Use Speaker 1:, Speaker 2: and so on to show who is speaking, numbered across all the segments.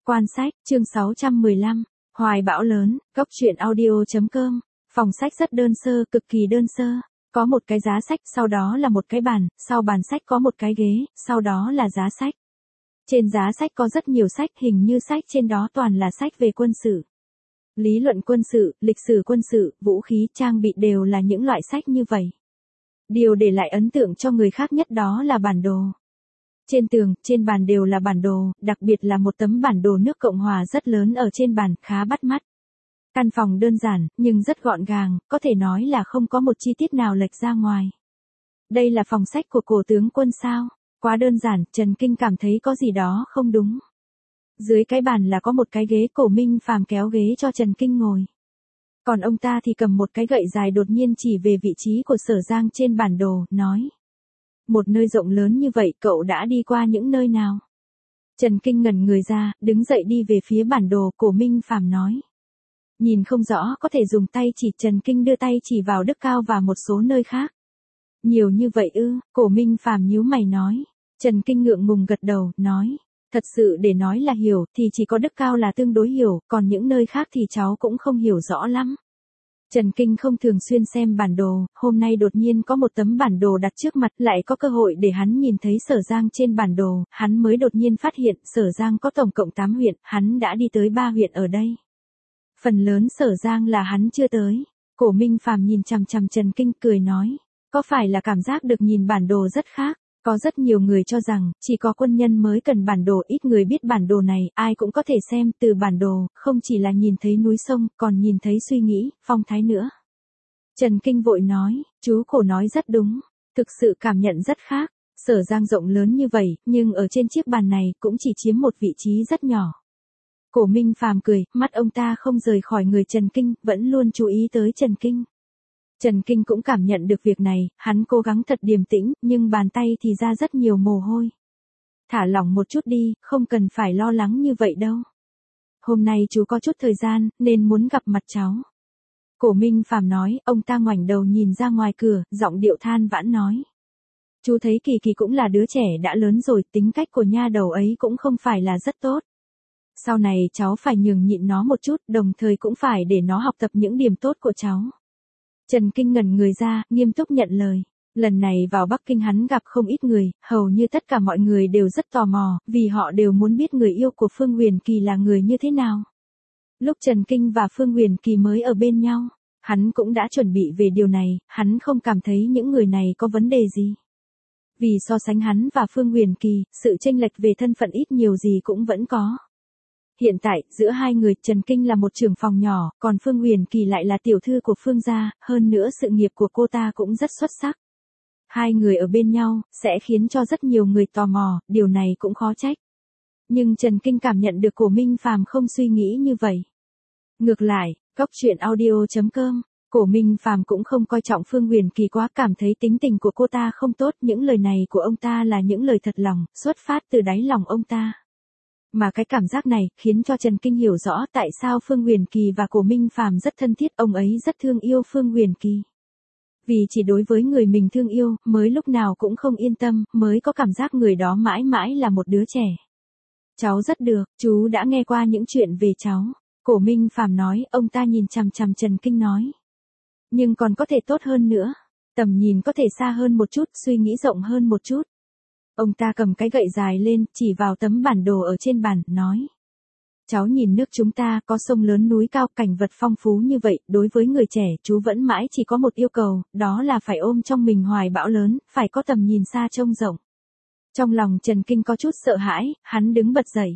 Speaker 1: Quan sách, chương 615, Hoài bão lớn, góc truyện audio.com, phòng sách rất đơn sơ, cực kỳ đơn sơ. Có một cái giá sách, sau đó là một cái bàn, sau bàn sách có một cái ghế, sau đó là giá sách. Trên giá sách có rất nhiều sách, hình như sách trên đó toàn là sách về quân sự. Lý luận quân sự, lịch sử quân sự, vũ khí, trang bị đều là những loại sách như vậy. Điều để lại ấn tượng cho người khác nhất đó là bản đồ. Trên tường, trên bàn đều là bản đồ, đặc biệt là một tấm bản đồ nước Cộng Hòa rất lớn ở trên bàn, khá bắt mắt. Căn phòng đơn giản, nhưng rất gọn gàng, có thể nói là không có một chi tiết nào lệch ra ngoài. Đây là phòng sách của cổ tướng quân sao? Quá đơn giản, Trần Kinh cảm thấy có gì đó không đúng. Dưới cái bàn là có một cái ghế, Cổ Minh Phàm kéo ghế cho Trần Kinh ngồi. Còn ông ta thì cầm một cái gậy dài đột nhiên chỉ về vị trí của Sở Giang trên bản đồ, nói. Một nơi rộng lớn như vậy cậu đã đi qua những nơi nào? Trần Kinh ngẩn người ra, đứng dậy đi về phía bản đồ, Cổ Minh Phàm nói. Nhìn không rõ có thể dùng tay chỉ, Trần Kinh đưa tay chỉ vào Đức Cao và một số nơi khác. Nhiều như vậy ư? Cổ Minh Phàm nhíu mày nói. Trần Kinh ngượng ngùng gật đầu, nói. Thật sự để nói là hiểu thì chỉ có Đức Cao là tương đối hiểu, còn những nơi khác thì cháu cũng không hiểu rõ lắm. Trần Kinh không thường xuyên xem bản đồ, hôm nay đột nhiên có một tấm bản đồ đặt trước mặt, lại có cơ hội để hắn nhìn thấy Sở Giang trên bản đồ, hắn mới đột nhiên phát hiện Sở Giang có tổng cộng 8 huyện, hắn đã đi tới 3 huyện ở đây. Phần lớn Sở Giang là hắn chưa tới. Cổ Minh Phàm nhìn chằm chằm Trần Kinh cười nói, có phải là cảm giác được nhìn bản đồ rất khác? Có rất nhiều người cho rằng, chỉ có quân nhân mới cần bản đồ, ít người biết bản đồ này, ai cũng có thể xem từ bản đồ, không chỉ là nhìn thấy núi sông, còn nhìn thấy suy nghĩ, phong thái nữa. Trần Kinh vội nói, chú Cổ nói rất đúng, thực sự cảm nhận rất khác, Sở Giang rộng lớn như vậy, nhưng ở trên chiếc bàn này cũng chỉ chiếm một vị trí rất nhỏ. Cổ Minh Phàm cười, mắt ông ta không rời khỏi người Trần Kinh, vẫn luôn chú ý tới Trần Kinh. Trần Kinh cũng cảm nhận được việc này, hắn cố gắng thật điềm tĩnh, nhưng bàn tay thì ra rất nhiều mồ hôi. Thả lỏng một chút đi, không cần phải lo lắng như vậy đâu. Hôm nay chú có chút thời gian, nên muốn gặp mặt cháu. Cổ Minh Phàm nói, ông ta ngoảnh đầu nhìn ra ngoài cửa, giọng điệu than vãn nói. Chú thấy Kỳ Kỳ cũng là đứa trẻ đã lớn rồi, tính cách của nha đầu ấy cũng không phải là rất tốt. Sau này cháu phải nhường nhịn nó một chút, đồng thời cũng phải để nó học tập những điểm tốt của cháu. Trần Kinh ngẩn người ra, nghiêm túc nhận lời. Lần này vào Bắc Kinh hắn gặp không ít người, hầu như tất cả mọi người đều rất tò mò, vì họ đều muốn biết người yêu của Phương Huyền Kỳ là người như thế nào. Lúc Trần Kinh và Phương Huyền Kỳ mới ở bên nhau, hắn cũng đã chuẩn bị về điều này, hắn không cảm thấy những người này có vấn đề gì. Vì so sánh hắn và Phương Huyền Kỳ, sự chênh lệch về thân phận ít nhiều gì cũng vẫn có. Hiện tại, giữa hai người, Trần Kinh là một trưởng phòng nhỏ, còn Phương Huyền Kỳ lại là tiểu thư của Phương gia, hơn nữa sự nghiệp của cô ta cũng rất xuất sắc. Hai người ở bên nhau, sẽ khiến cho rất nhiều người tò mò, điều này cũng khó trách. Nhưng Trần Kinh cảm nhận được Cổ Minh Phàm không suy nghĩ như vậy. Ngược lại, góc truyện audio.com, Cổ Minh Phàm cũng không coi trọng Phương Huyền Kỳ quá, cảm thấy tính tình của cô ta không tốt, những lời này của ông ta là những lời thật lòng, xuất phát từ đáy lòng ông ta. Mà cái cảm giác này khiến cho Trần Kinh hiểu rõ tại sao Phương Huyền Kỳ và Cổ Minh Phàm rất thân thiết, ông ấy rất thương yêu Phương Huyền Kỳ. Vì chỉ đối với người mình thương yêu, mới lúc nào cũng không yên tâm, mới có cảm giác người đó mãi mãi là một đứa trẻ. Cháu rất được, chú đã nghe qua những chuyện về cháu. Cổ Minh Phàm nói, ông ta nhìn chằm chằm Trần Kinh nói. Nhưng còn có thể tốt hơn nữa. Tầm nhìn có thể xa hơn một chút, suy nghĩ rộng hơn một chút. Ông ta cầm cái gậy dài lên, chỉ vào tấm bản đồ ở trên bàn, nói. Cháu nhìn nước chúng ta, có sông lớn núi cao, cảnh vật phong phú như vậy, đối với người trẻ, chú vẫn mãi chỉ có một yêu cầu, đó là phải ôm trong mình hoài bão lớn, phải có tầm nhìn xa trông rộng. Trong lòng Trần Kinh có chút sợ hãi, hắn đứng bật dậy.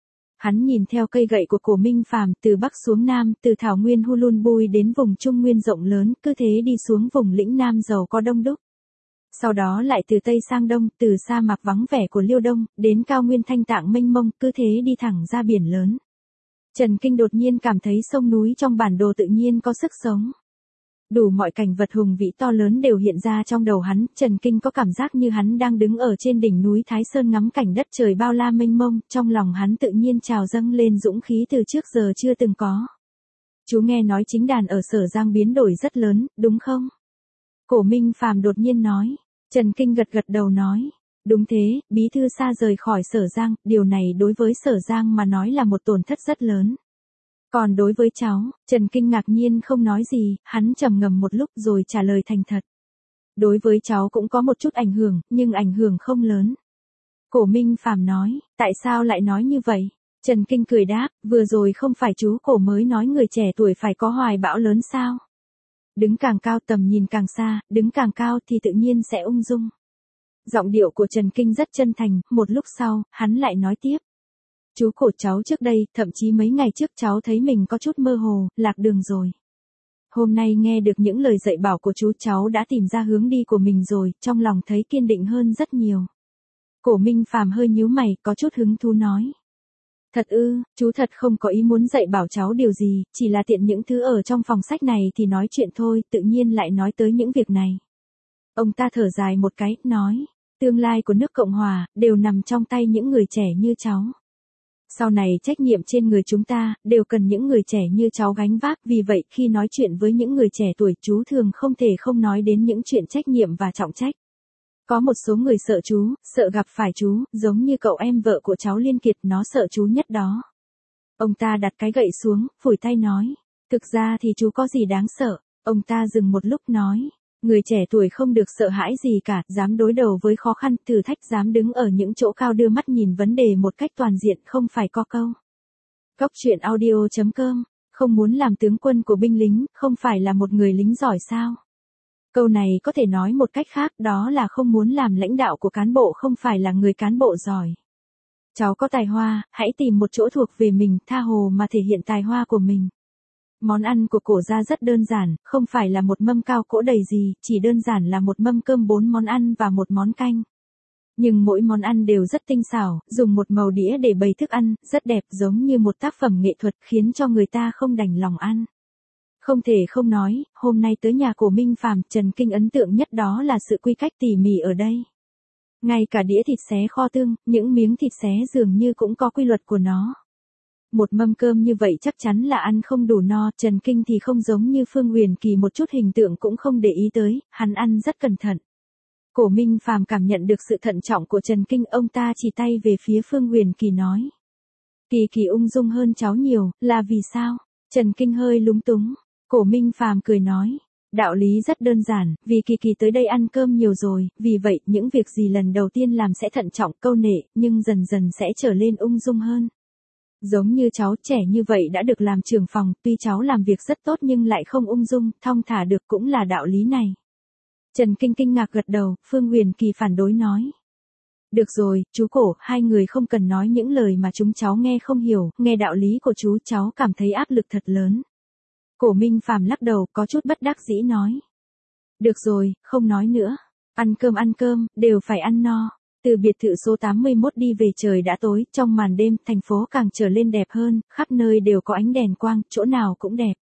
Speaker 1: Hắn nhìn theo cây gậy của Cổ Minh Phàm, từ Bắc xuống Nam, từ thảo nguyên Hulun Bui đến vùng Trung Nguyên rộng lớn, cứ thế đi xuống vùng lĩnh Nam giàu có đông đúc. Sau đó lại từ Tây sang Đông, từ sa mạc vắng vẻ của Liêu Đông, đến cao nguyên thanh tạng mênh mông, cứ thế đi thẳng ra biển lớn. Trần Kinh đột nhiên cảm thấy sông núi trong bản đồ tự nhiên có sức sống. Đủ mọi cảnh vật hùng vĩ to lớn đều hiện ra trong đầu hắn, Trần Kinh có cảm giác như hắn đang đứng ở trên đỉnh núi Thái Sơn ngắm cảnh đất trời bao la mênh mông, trong lòng hắn tự nhiên trào dâng lên dũng khí từ trước giờ chưa từng có. Chú nghe nói chính đàn ở Sở Giang biến đổi rất lớn, đúng không? Cổ Minh Phàm đột nhiên nói. Trần Kinh gật gật đầu nói. Đúng thế, bí thư xa rời khỏi Sở Giang, điều này đối với Sở Giang mà nói là một tổn thất rất lớn. Còn đối với cháu, Trần Kinh ngạc nhiên không nói gì, hắn trầm ngâm một lúc rồi trả lời thành thật. Đối với cháu cũng có một chút ảnh hưởng, nhưng ảnh hưởng không lớn. Cổ Minh Phàm nói, tại sao lại nói như vậy? Trần Kinh cười đáp, vừa rồi không phải chú Cổ mới nói người trẻ tuổi phải có hoài bão lớn sao? Đứng càng cao tầm nhìn càng xa, đứng càng cao thì tự nhiên sẽ ung dung. Giọng điệu của Trần Kinh rất chân thành, một lúc sau, hắn lại nói tiếp. Chú Cổ cháu trước đây, thậm chí mấy ngày trước cháu thấy mình có chút mơ hồ, lạc đường rồi. Hôm nay nghe được những lời dạy bảo của chú cháu đã tìm ra hướng đi của mình rồi, trong lòng thấy kiên định hơn rất nhiều. Cổ Minh Phàm hơi nhíu mày, có chút hứng thú nói. Thật ư, chú thật không có ý muốn dạy bảo cháu điều gì, chỉ là tiện những thứ ở trong phòng sách này thì nói chuyện thôi, tự nhiên lại nói tới những việc này. Ông ta thở dài một cái, nói, tương lai của nước Cộng Hòa, đều nằm trong tay những người trẻ như cháu. Sau này trách nhiệm trên người chúng ta, đều cần những người trẻ như cháu gánh vác, vì vậy khi nói chuyện với những người trẻ tuổi chú thường không thể không nói đến những chuyện trách nhiệm và trọng trách. Có một số người sợ chú, sợ gặp phải chú, giống như cậu em vợ của cháu Liên Kiệt, nó sợ chú nhất đó. Ông ta đặt cái gậy xuống, phủi tay nói, thực ra thì chú có gì đáng sợ. Ông ta dừng một lúc nói, người trẻ tuổi không được sợ hãi gì cả, dám đối đầu với khó khăn, thử thách, dám đứng ở những chỗ cao đưa mắt nhìn vấn đề một cách toàn diện, không phải có câu. Cóc truyện audio.com, không muốn làm tướng quân của binh lính, không phải là một người lính giỏi sao? Câu này có thể nói một cách khác, đó là không muốn làm lãnh đạo của cán bộ, không phải là người cán bộ giỏi. Cháu có tài hoa, hãy tìm một chỗ thuộc về mình, tha hồ mà thể hiện tài hoa của mình. Món ăn của Cổ gia rất đơn giản, không phải là một mâm cao cỗ đầy gì, chỉ đơn giản là một mâm cơm 4 món ăn và một món canh. Nhưng mỗi món ăn đều rất tinh xảo, dùng một màu đĩa để bày thức ăn, rất đẹp, giống như một tác phẩm nghệ thuật, khiến cho người ta không đành lòng ăn. Không thể không nói, hôm nay tới nhà Cổ Minh Phàm, Trần Kinh ấn tượng nhất đó là sự quy cách tỉ mỉ ở đây. Ngay cả đĩa thịt xé kho tương, những miếng thịt xé dường như cũng có quy luật của nó. Một mâm cơm như vậy chắc chắn là ăn không đủ no, Trần Kinh thì không giống như Phương Huyền Kỳ, một chút hình tượng cũng không để ý tới, hắn ăn rất cẩn thận. Cổ Minh Phàm cảm nhận được sự thận trọng của Trần Kinh, ông ta chỉ tay về phía Phương Huyền Kỳ nói. Kỳ Kỳ ung dung hơn cháu nhiều, là vì sao? Trần Kinh hơi lúng túng. Cổ Minh Phàm cười nói. Đạo lý rất đơn giản, vì Kỳ Kỳ tới đây ăn cơm nhiều rồi, vì vậy những việc gì lần đầu tiên làm sẽ thận trọng, câu nệ, nhưng dần dần sẽ trở lên ung dung hơn. Giống như cháu trẻ như vậy đã được làm trưởng phòng, tuy cháu làm việc rất tốt nhưng lại không ung dung, thong thả được, cũng là đạo lý này. Trần Kinh kinh ngạc gật đầu, Phương Huyền Kỳ phản đối nói. Được rồi, chú Cổ, hai người không cần nói những lời mà chúng cháu nghe không hiểu, nghe đạo lý của chú cháu cảm thấy áp lực thật lớn. Cổ Minh Phàm lắc đầu, có chút bất đắc dĩ nói. Được rồi, không nói nữa. Ăn cơm, đều phải ăn no. Từ biệt thự số 81 đi về trời đã tối, trong màn đêm, thành phố càng trở lên đẹp hơn, khắp nơi đều có ánh đèn quang, chỗ nào cũng đẹp.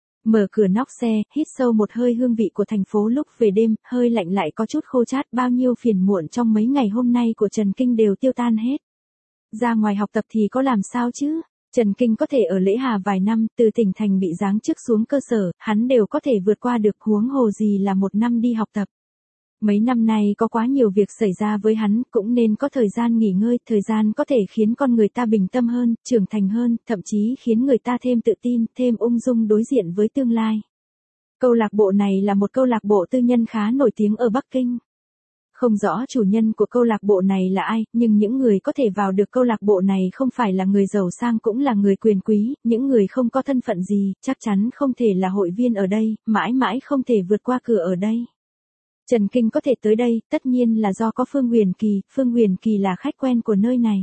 Speaker 1: Mở cửa nóc xe, hít sâu một hơi hương vị của thành phố lúc về đêm, hơi lạnh lại có chút khô chát, bao nhiêu phiền muộn trong mấy ngày hôm nay của Trần Kinh đều tiêu tan hết. Ra ngoài học tập thì có làm sao chứ? Trần Kinh có thể ở Lễ Hà vài năm, từ tỉnh thành bị giáng chức xuống cơ sở, hắn đều có thể vượt qua được, huống hồ gì là một năm đi học tập. Mấy năm nay có quá nhiều việc xảy ra với hắn, cũng nên có thời gian nghỉ ngơi, thời gian có thể khiến con người ta bình tâm hơn, trưởng thành hơn, thậm chí khiến người ta thêm tự tin, thêm ung dung đối diện với tương lai. Câu lạc bộ này là một câu lạc bộ tư nhân khá nổi tiếng ở Bắc Kinh. Không rõ chủ nhân của câu lạc bộ này là ai, nhưng những người có thể vào được câu lạc bộ này không phải là người giàu sang cũng là người quyền quý, những người không có thân phận gì, chắc chắn không thể là hội viên ở đây, mãi mãi không thể vượt qua cửa ở đây. Trần Kinh có thể tới đây, tất nhiên là do có Phương Huyền Kỳ là khách quen của nơi này.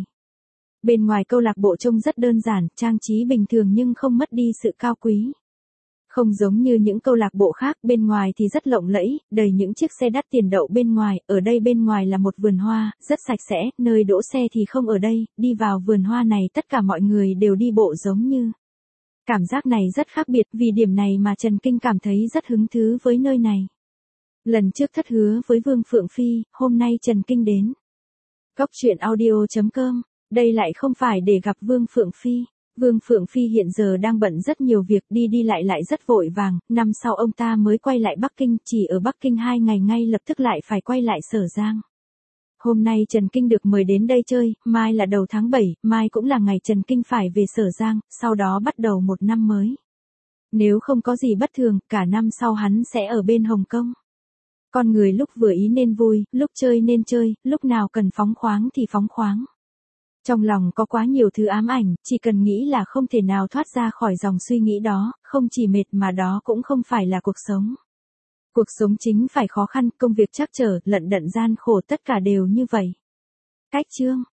Speaker 1: Bên ngoài câu lạc bộ trông rất đơn giản, trang trí bình thường nhưng không mất đi sự cao quý. Không giống như những câu lạc bộ khác, bên ngoài thì rất lộng lẫy, đầy những chiếc xe đắt tiền đậu bên ngoài, ở đây bên ngoài là một vườn hoa, rất sạch sẽ, nơi đỗ xe thì không ở đây, đi vào vườn hoa này tất cả mọi người đều đi bộ giống như. Cảm giác này rất khác biệt, vì điểm này mà Trần Kinh cảm thấy rất hứng thú với nơi này. Lần trước thất hứa với Vương Phượng Phi, hôm nay Trần Kinh đến. Cóc truyện audio.com, đây lại không phải để gặp Vương Phượng Phi. Vương Phượng Phi hiện giờ đang bận rất nhiều việc, đi lại rất vội vàng, năm sau ông ta mới quay lại Bắc Kinh, chỉ ở Bắc Kinh 2 ngày ngay lập tức lại phải quay lại Sở Giang. Hôm nay Trần Kinh được mời đến đây chơi, mai là đầu tháng 7, mai cũng là ngày Trần Kinh phải về Sở Giang, sau đó bắt đầu một năm mới. Nếu không có gì bất thường, cả năm sau hắn sẽ ở bên Hồng Kông. Con người lúc vừa ý nên vui, lúc chơi nên chơi, lúc nào cần phóng khoáng thì phóng khoáng. Trong lòng có quá nhiều thứ ám ảnh, chỉ cần nghĩ là không thể nào thoát ra khỏi dòng suy nghĩ đó, không chỉ mệt mà đó cũng không phải là cuộc sống. Cuộc sống chính phải khó khăn, công việc trắc trở, lận đận gian khổ tất cả đều như vậy. Cách chương